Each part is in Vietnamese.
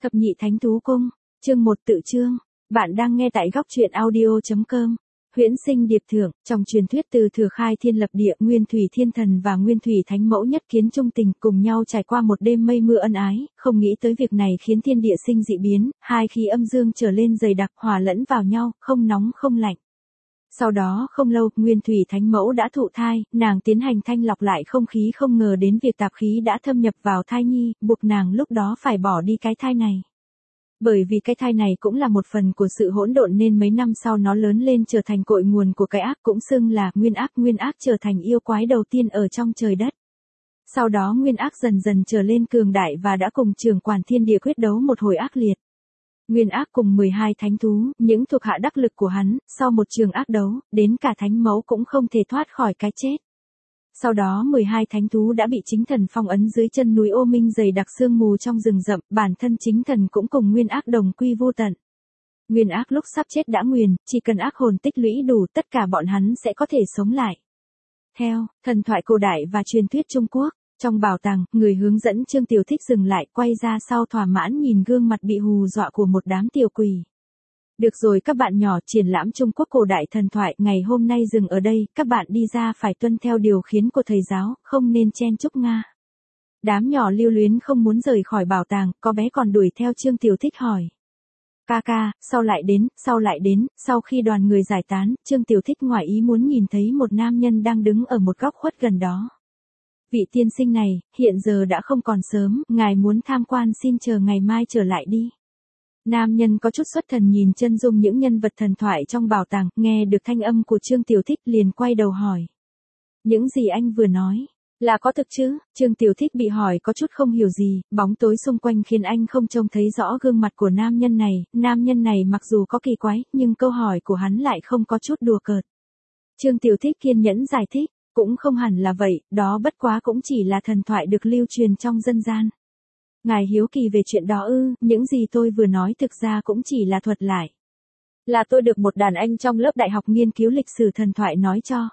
Thập nhị thánh thú cung, chương 1 tự chương. Bạn đang nghe tại góc truyện audio.com. Huyễn sinh điệp thượng, trong truyền thuyết từ thừa khai thiên lập địa, Nguyên Thủy Thiên Thần và Nguyên Thủy Thánh Mẫu nhất kiến trung tình, cùng nhau trải qua một đêm mây mưa ân ái, không nghĩ tới việc này khiến thiên địa sinh dị biến, hai khí âm dương trở lên dày đặc, hòa lẫn vào nhau, không nóng không lạnh. Sau đó không lâu, Nguyên Thủy Thánh Mẫu đã thụ thai, nàng tiến hành thanh lọc lại không khí, không ngờ đến việc tạp khí đã thâm nhập vào thai nhi, buộc nàng lúc đó phải bỏ đi cái thai này. Bởi vì cái thai này cũng là một phần của sự hỗn độn nên mấy năm sau nó lớn lên trở thành cội nguồn của cái ác, cũng xưng là Nguyên ác trở thành yêu quái đầu tiên ở trong trời đất. Sau đó Nguyên ác dần dần trở lên cường đại và đã cùng trưởng quản thiên địa quyết đấu một hồi ác liệt. Nguyên ác cùng 12 thánh thú, những thuộc hạ đắc lực của hắn, sau một trường ác đấu, đến cả thánh mẫu cũng không thể thoát khỏi cái chết. Sau đó 12 thánh thú đã bị chính thần phong ấn dưới chân núi Ô Minh dày đặc sương mù trong rừng rậm, bản thân chính thần cũng cùng Nguyên ác đồng quy vô tận. Nguyên ác lúc sắp chết đã nguyền, chỉ cần ác hồn tích lũy đủ tất cả bọn hắn sẽ có thể sống lại. Theo thần thoại cổ đại và truyền thuyết Trung Quốc, trong bảo tàng, người hướng dẫn Trương Tiểu Thích dừng lại, quay ra sau thỏa mãn nhìn gương mặt bị hù dọa của một đám tiểu quỷ. Được rồi các bạn nhỏ, triển lãm Trung Quốc cổ đại thần thoại ngày hôm nay dừng ở đây, các bạn đi ra phải tuân theo điều khiến của thầy giáo, không nên chen chúc Nga. Đám nhỏ lưu luyến không muốn rời khỏi bảo tàng, có bé còn đuổi theo Trương Tiểu Thích hỏi. Ca, sau lại đến, sau khi đoàn người giải tán, Trương Tiểu Thích ngoài ý muốn nhìn thấy một nam nhân đang đứng ở một góc khuất gần đó. Vị tiên sinh này, hiện giờ đã không còn sớm, ngài muốn tham quan xin chờ ngày mai trở lại đi. Nam nhân có chút xuất thần nhìn chân dung những nhân vật thần thoại trong bảo tàng, nghe được thanh âm của Trương Tiểu Thích liền quay đầu hỏi. Những gì anh vừa nói, là có thực chứ? Trương Tiểu Thích bị hỏi có chút không hiểu gì, bóng tối xung quanh khiến anh không trông thấy rõ gương mặt của nam nhân này mặc dù có kỳ quái, nhưng câu hỏi của hắn lại không có chút đùa cợt. Trương Tiểu Thích kiên nhẫn giải thích, cũng không hẳn là vậy, đó bất quá cũng chỉ là thần thoại được lưu truyền trong dân gian. Ngài hiếu kỳ về chuyện đó ư? Những gì tôi vừa nói thực ra cũng chỉ là thuật lại. Là tôi được một đàn anh trong lớp đại học nghiên cứu lịch sử thần thoại nói cho.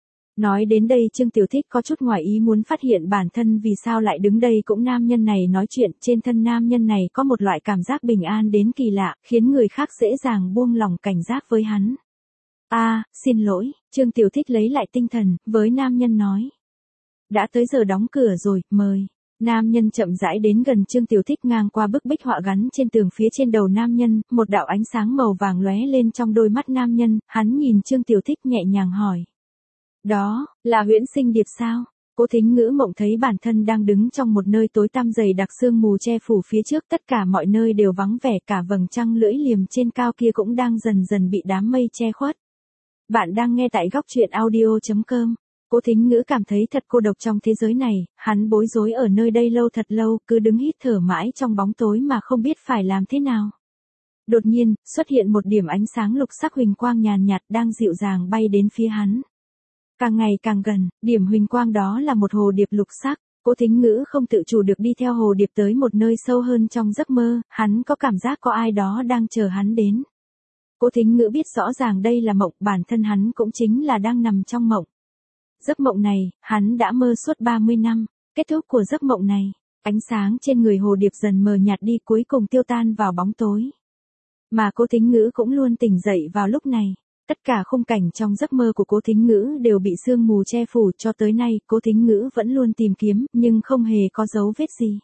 Nói đến đây Trương Tiểu Thích có chút ngoài ý muốn phát hiện bản thân vì sao lại đứng đây cũng nam nhân này nói chuyện, trên thân nam nhân này có một loại cảm giác bình an đến kỳ lạ, khiến người khác dễ dàng buông lòng cảnh giác với hắn. Xin lỗi, Trương Tiểu Thích lấy lại tinh thần, với nam nhân nói. Đã tới giờ đóng cửa rồi, mời. Nam nhân chậm rãi đến gần Trương Tiểu Thích, ngang qua bức bích họa gắn trên tường phía trên đầu nam nhân, một đạo ánh sáng màu vàng lóe lên trong đôi mắt nam nhân, hắn nhìn Trương Tiểu Thích nhẹ nhàng hỏi. Đó, là huyễn sinh điệp sao? Cố Thính Ngữ mộng thấy bản thân đang đứng trong một nơi tối tăm dày đặc sương mù che phủ phía trước, tất cả mọi nơi đều vắng vẻ, cả vầng trăng lưỡi liềm trên cao kia cũng đang dần dần bị đám mây che khuất. Bạn đang nghe tại góc truyện audio.com. Cố Thính Ngữ cảm thấy thật cô độc trong thế giới này, hắn bối rối ở nơi đây thật lâu, cứ đứng hít thở mãi trong bóng tối mà không biết phải làm thế nào. Đột nhiên, xuất hiện một điểm ánh sáng lục sắc huỳnh quang nhàn nhạt đang dịu dàng bay đến phía hắn. Càng ngày càng gần, điểm huỳnh quang đó là một hồ điệp lục sắc. Cố Thính Ngữ không tự chủ được đi theo hồ điệp tới một nơi sâu hơn trong giấc mơ, hắn có cảm giác có ai đó đang chờ hắn đến. Cố Thính Ngữ biết rõ ràng đây là mộng, bản thân hắn cũng chính là đang nằm trong mộng. Giấc mộng này, hắn đã mơ suốt 30 năm. Kết thúc của giấc mộng này, ánh sáng trên người hồ điệp dần mờ nhạt đi, cuối cùng tiêu tan vào bóng tối. Mà Cố Thính Ngữ cũng luôn tỉnh dậy vào lúc này. Tất cả khung cảnh trong giấc mơ của Cố Thính Ngữ đều bị sương mù che phủ, cho tới nay Cố Thính Ngữ vẫn luôn tìm kiếm, nhưng không hề có dấu vết gì.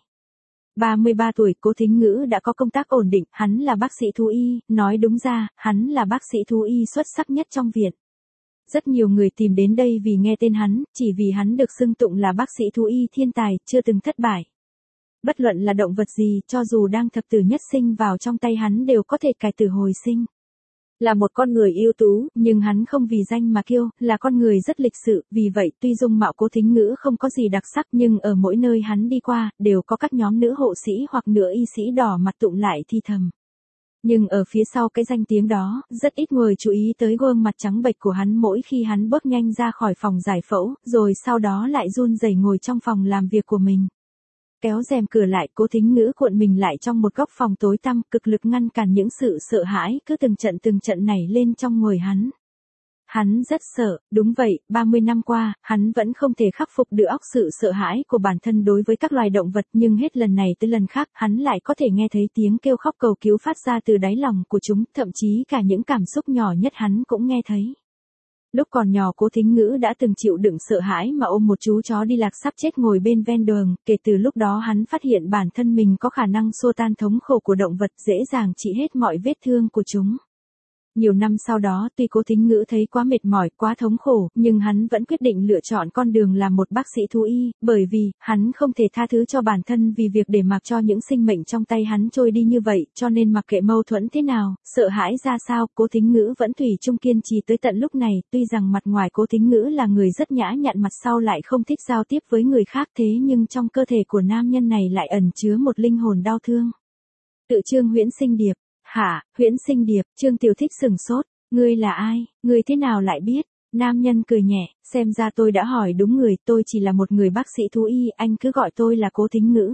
33 tuổi Cố Thính Ngữ đã có công tác ổn định, hắn là bác sĩ thú y, nói đúng ra, hắn là bác sĩ thú y xuất sắc nhất trong viện. Rất nhiều người tìm đến đây vì nghe tên hắn, chỉ vì hắn được xưng tụng là bác sĩ thú y thiên tài, chưa từng thất bại. Bất luận là động vật gì, cho dù đang thập tử nhất sinh vào trong tay hắn đều có thể cải tử hồi sinh. Là một con người ưu tú, nhưng hắn không vì danh mà kiêu, là con người rất lịch sự, vì vậy tuy dung mạo Cố Thính Ngữ không có gì đặc sắc nhưng ở mỗi nơi hắn đi qua, đều có các nhóm nữ hộ sĩ hoặc nữ y sĩ đỏ mặt tụng lại thi thầm. Nhưng ở phía sau cái danh tiếng đó, rất ít người chú ý tới gương mặt trắng bệch của hắn mỗi khi hắn bước nhanh ra khỏi phòng giải phẫu, rồi sau đó lại run rẩy ngồi trong phòng làm việc của mình. Kéo rèm cửa lại, Cố Thính Ngữ cuộn mình lại trong một góc phòng tối tăm, cực lực ngăn cản những sự sợ hãi cứ từng trận nảy lên trong người hắn. Hắn rất sợ, đúng vậy, 30 năm qua, hắn vẫn không thể khắc phục được sự sợ hãi của bản thân đối với các loài động vật, nhưng hết lần này tới lần khác, hắn lại có thể nghe thấy tiếng kêu khóc cầu cứu phát ra từ đáy lòng của chúng, thậm chí cả những cảm xúc nhỏ nhất hắn cũng nghe thấy. Lúc còn nhỏ Cố Thính Ngữ đã từng chịu đựng sợ hãi mà ôm một chú chó đi lạc sắp chết ngồi bên ven đường, kể từ lúc đó hắn phát hiện bản thân mình có khả năng xua tan thống khổ của động vật, dễ dàng trị hết mọi vết thương của chúng. Nhiều năm sau đó, tuy Cố Thính Ngữ thấy quá mệt mỏi, quá thống khổ, nhưng hắn vẫn quyết định lựa chọn con đường làm một bác sĩ thú y, bởi vì, hắn không thể tha thứ cho bản thân vì việc để mặc cho những sinh mệnh trong tay hắn trôi đi như vậy, cho nên mặc kệ mâu thuẫn thế nào, sợ hãi ra sao, Cố Thính Ngữ vẫn thủy chung kiên trì tới tận lúc này, tuy rằng mặt ngoài Cố Thính Ngữ là người rất nhã nhặn, mặt sau lại không thích giao tiếp với người khác, thế nhưng trong cơ thể của nam nhân này lại ẩn chứa một linh hồn đau thương. Tự chương Huyễn Sinh Điệp. Hả, Huyễn Sinh Điệp, Trương Tiểu Thích sửng sốt, ngươi là ai, ngươi thế nào lại biết? Nam nhân cười nhẹ, xem ra tôi đã hỏi đúng người, tôi chỉ là một người bác sĩ thú y, anh cứ gọi tôi là Cố Thính Ngữ.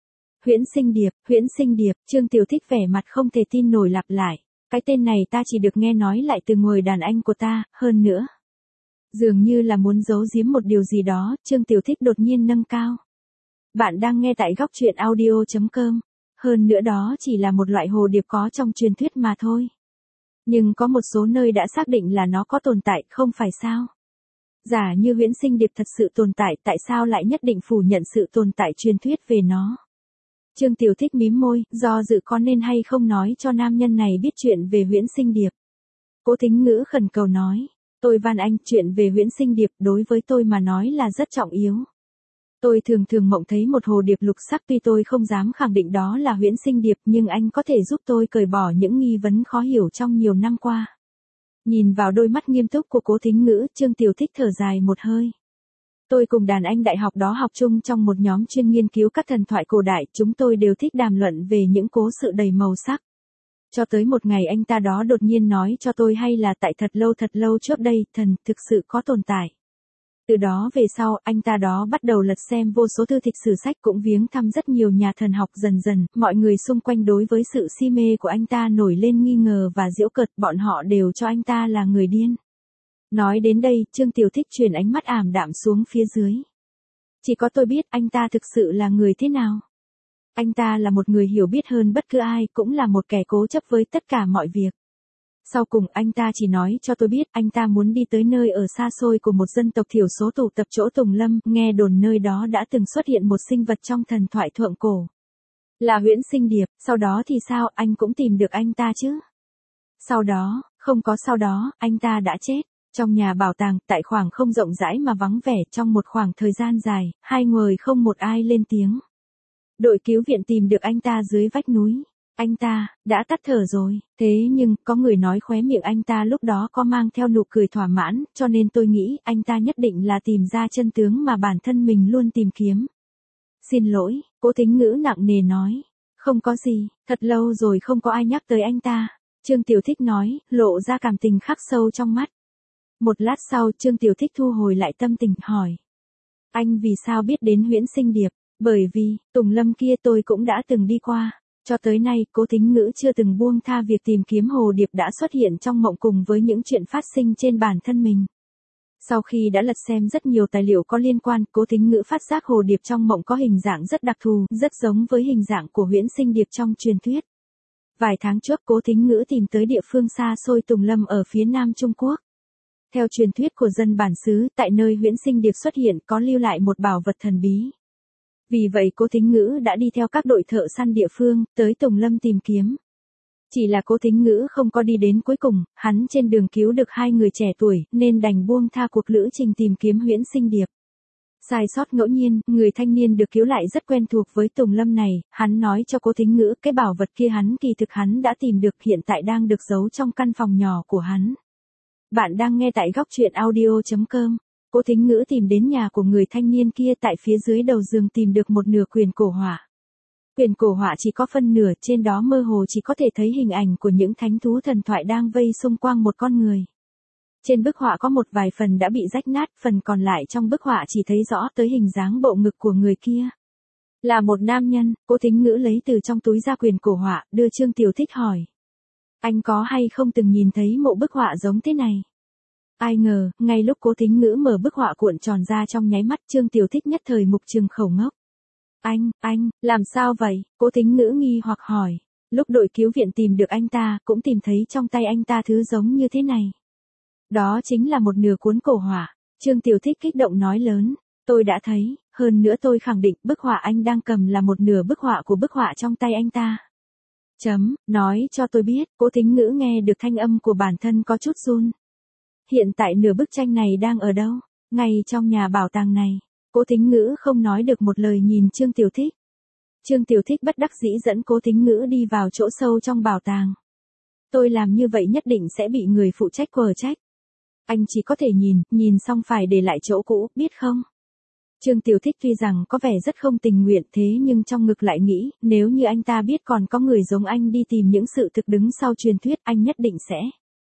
Huyễn Sinh Điệp, Trương Tiểu Thích vẻ mặt không thể tin nổi lặp lại, cái tên này ta chỉ được nghe nói lại từ người đàn anh của ta, hơn nữa. Dường như là muốn giấu giếm một điều gì đó, Trương Tiểu Thích đột nhiên nâng cao. Bạn đang nghe tại góc truyện audio.com. Hơn nữa đó chỉ là một loại hồ điệp có trong truyền thuyết mà thôi. Nhưng có một số nơi đã xác định là nó có tồn tại, không phải sao? Giả như Huyễn Sinh Điệp thật sự tồn tại, tại sao lại nhất định phủ nhận sự tồn tại truyền thuyết về nó? Trương Tiểu Thích mím môi, do dự có nên hay không nói cho nam nhân này biết chuyện về Huyễn Sinh Điệp. Cố Thính Ngữ khẩn cầu nói, tôi van anh, chuyện về Huyễn Sinh Điệp đối với tôi mà nói là rất trọng yếu. Tôi thường mộng thấy một hồ điệp lục sắc, tuy tôi không dám khẳng định đó là Huyễn Sinh Điệp, nhưng anh có thể giúp tôi cởi bỏ những nghi vấn khó hiểu trong nhiều năm qua. Nhìn vào đôi mắt nghiêm túc của Cố Thính Ngữ, Trương Tiểu Thích thở dài một hơi. Tôi cùng đàn anh đại học đó học chung trong một nhóm chuyên nghiên cứu các thần thoại cổ đại, chúng tôi đều thích đàm luận về những cố sự đầy màu sắc. Cho tới một ngày anh ta đó đột nhiên nói cho tôi hay là tại thật lâu trước đây, thần thực sự có tồn tại. Từ đó về sau, anh ta đó bắt đầu lật xem vô số thư tịch sử sách, cũng viếng thăm rất nhiều nhà thần học, dần dần, mọi người xung quanh đối với sự si mê của anh ta nổi lên nghi ngờ và giễu cợt, bọn họ đều cho anh ta là người điên. Nói đến đây, Trương Tiểu Thích chuyển ánh mắt ảm đạm xuống phía dưới. Chỉ có tôi biết anh ta thực sự là người thế nào. Anh ta là một người hiểu biết hơn bất cứ ai, cũng là một kẻ cố chấp với tất cả mọi việc. Sau cùng anh ta chỉ nói cho tôi biết anh ta muốn đi tới nơi ở xa xôi của một dân tộc thiểu số tụ tập chỗ Tùng Lâm, nghe đồn nơi đó đã từng xuất hiện một sinh vật trong thần thoại thượng cổ. Là Huyễn Sinh Điệp, sau đó thì sao, anh cũng tìm được anh ta chứ? Sau đó, không có sau đó, anh ta đã chết. Trong nhà bảo tàng, tại khoảng không rộng rãi mà vắng vẻ, trong một khoảng thời gian dài, hai người không một ai lên tiếng. Đội cứu viện tìm được anh ta dưới vách núi. Anh ta, đã tắt thở rồi, thế nhưng, có người nói khóe miệng anh ta lúc đó có mang theo nụ cười thỏa mãn, cho nên tôi nghĩ, anh ta nhất định là tìm ra chân tướng mà bản thân mình luôn tìm kiếm. Xin lỗi, Cố Thính Ngữ nặng nề nói. Không có gì, thật lâu rồi không có ai nhắc tới anh ta. Trương Tiểu Thích nói, lộ ra cảm tình khắc sâu trong mắt. Một lát sau, Trương Tiểu Thích thu hồi lại tâm tình, hỏi. Anh vì sao biết đến Huyễn Sinh Điệp? Bởi vì, Tùng Lâm kia tôi cũng đã từng đi qua. Cho tới nay, Cố Thính Ngữ chưa từng buông tha việc tìm kiếm hồ điệp đã xuất hiện trong mộng cùng với những chuyện phát sinh trên bản thân mình. Sau khi đã lật xem rất nhiều tài liệu có liên quan, Cố Thính Ngữ phát giác hồ điệp trong mộng có hình dạng rất đặc thù, rất giống với hình dạng của Huyễn Sinh Điệp trong truyền thuyết. Vài tháng trước, Cố Thính Ngữ tìm tới địa phương xa xôi Tùng Lâm ở phía Nam Trung Quốc. Theo truyền thuyết của dân bản xứ, tại nơi Huyễn Sinh Điệp xuất hiện có lưu lại một bảo vật thần bí. Vì vậy Cố Thính Ngữ đã đi theo các đội thợ săn địa phương, tới Tùng Lâm tìm kiếm. Chỉ là Cố Thính Ngữ không có đi đến cuối cùng, hắn trên đường cứu được hai người trẻ tuổi, nên đành buông tha cuộc lữ trình tìm kiếm Huyễn Sinh Điệp. Sai sót ngẫu nhiên, người thanh niên được cứu lại rất quen thuộc với Tùng Lâm này, hắn nói cho Cố Thính Ngữ cái bảo vật kia kỳ thực hắn đã tìm được, hiện tại đang được giấu trong căn phòng nhỏ của hắn. Bạn đang nghe tại góc truyện audio.com. Cố Thính Ngữ tìm đến nhà của người thanh niên kia, tại phía dưới đầu giường tìm được một nửa quyển cổ họa. Quyển cổ họa chỉ có phân nửa, trên đó mơ hồ chỉ có thể thấy hình ảnh của những thánh thú thần thoại đang vây xung quanh một con người. Trên bức họa có một vài phần đã bị rách nát, phần còn lại trong bức họa chỉ thấy rõ tới hình dáng bộ ngực của người kia. Là một nam nhân. Cố Thính Ngữ lấy từ trong túi ra quyển cổ họa, đưa Trương Tiểu Thích hỏi. Anh có hay không từng nhìn thấy một bức họa giống thế này? Ai ngờ, ngay lúc Cố Thính Ngữ mở bức họa cuộn tròn ra trong nháy mắt, Trương Tiểu Thích nhất thời mục trừng khẩu ngốc. Anh, làm sao vậy? Cố Thính Ngữ nghi hoặc hỏi. Lúc đội cứu viện tìm được anh ta, cũng tìm thấy trong tay anh ta thứ giống như thế này. Đó chính là một nửa cuốn cổ họa. Trương Tiểu Thích kích động nói lớn. Tôi đã thấy, hơn nữa tôi khẳng định bức họa anh đang cầm là một nửa bức họa của bức họa trong tay anh ta. Nói cho tôi biết, Cố Thính Ngữ nghe được thanh âm của bản thân có chút run. Hiện tại nửa bức tranh này đang ở đâu? Ngay trong nhà bảo tàng này. Cố Thính Ngữ không nói được một lời nhìn Trương Tiểu Thích. Trương Tiểu Thích bất đắc dĩ dẫn Cố Thính Ngữ đi vào chỗ sâu trong bảo tàng. Tôi làm như vậy nhất định sẽ bị người phụ trách quở trách. Anh chỉ có thể nhìn xong phải để lại chỗ cũ, biết không? Trương Tiểu Thích tuy rằng có vẻ rất không tình nguyện thế nhưng trong ngực lại nghĩ, nếu như anh ta biết còn có người giống anh đi tìm những sự thực đứng sau truyền thuyết, anh nhất định sẽ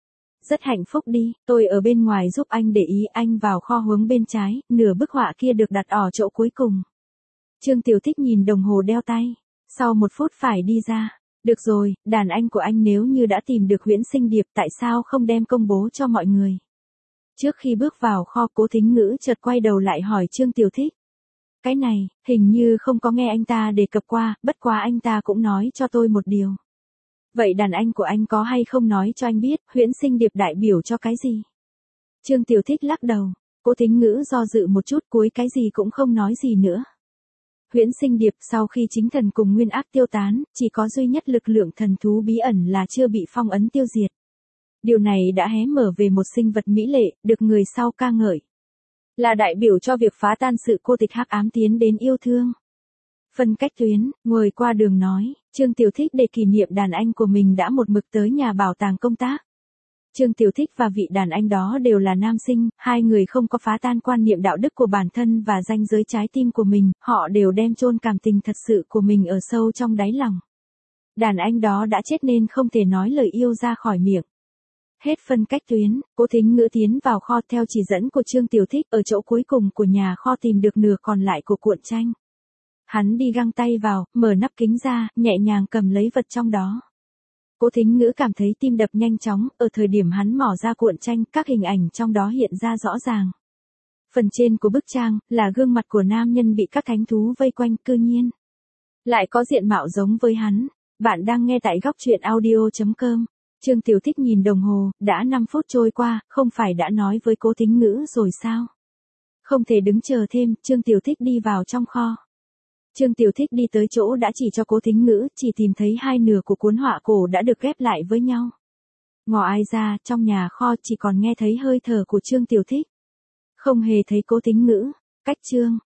rất hạnh phúc đi. Tôi ở bên ngoài giúp anh để ý, anh vào kho hướng bên trái, nửa bức họa kia được đặt ở chỗ cuối cùng. Trương Tiểu Thích nhìn đồng hồ đeo tay, sau 1 phút phải đi ra. Được rồi, đàn anh của anh nếu như đã tìm được Huyễn Sinh Điệp tại sao không đem công bố cho mọi người? Trước khi bước vào kho, Cố Thính Ngữ chợt quay đầu lại hỏi Trương Tiểu Thích. Cái này, hình như không có nghe anh ta đề cập qua, bất quá anh ta cũng nói cho tôi một điều. Vậy đàn anh của anh có hay không nói cho anh biết, Huyễn Sinh Điệp đại biểu cho cái gì? Trương Tiểu Thích lắc đầu. Cố Thính Ngữ do dự một chút, cuối cái gì cũng không nói gì nữa. Huyễn Sinh Điệp sau khi chính thần cùng nguyên ác tiêu tán, chỉ có duy nhất lực lượng thần thú bí ẩn là chưa bị phong ấn tiêu diệt. Điều này đã hé mở về một sinh vật mỹ lệ, được người sau ca ngợi. Là đại biểu cho việc phá tan sự cô tịch hắc ám tiến đến yêu thương. Phân cách tuyến, ngồi qua đường nói, Trương Tiểu Thích để kỷ niệm đàn anh của mình đã một mực tới nhà bảo tàng công tác. Trương Tiểu Thích và vị đàn anh đó đều là nam sinh, hai người không có phá tan quan niệm đạo đức của bản thân và ranh giới trái tim của mình, họ đều đem chôn cảm tình thật sự của mình ở sâu trong đáy lòng. Đàn anh đó đã chết nên không thể nói lời yêu ra khỏi miệng. Hết phân cách tuyến, Cố Thính Ngữ tiến vào kho theo chỉ dẫn của Trương Tiểu Thích, ở chỗ cuối cùng của nhà kho tìm được nửa còn lại của cuộn tranh. Hắn đi găng tay vào, mở nắp kính ra, nhẹ nhàng cầm lấy vật trong đó. Cố Thính Ngữ cảm thấy tim đập nhanh chóng, ở thời điểm hắn mỏ ra cuộn tranh, các hình ảnh trong đó hiện ra rõ ràng. Phần trên của bức tranh là gương mặt của nam nhân bị các thánh thú vây quanh, cư nhiên lại có diện mạo giống với hắn. Bạn đang nghe tại goctruyện.audio.com. Trương Tiểu Thích nhìn đồng hồ, đã 5 phút trôi qua, không phải đã nói với Cố Thính Ngữ rồi sao? Không thể đứng chờ thêm, Trương Tiểu Thích đi vào trong kho. Trương Tiểu Thích đi tới chỗ đã chỉ cho Cố Thính Ngữ, chỉ tìm thấy hai nửa của cuốn họa cổ đã được ghép lại với nhau. Ngoài ra, trong nhà kho chỉ còn nghe thấy hơi thở của Trương Tiểu Thích. Không hề thấy Cố Thính Ngữ. Cách chương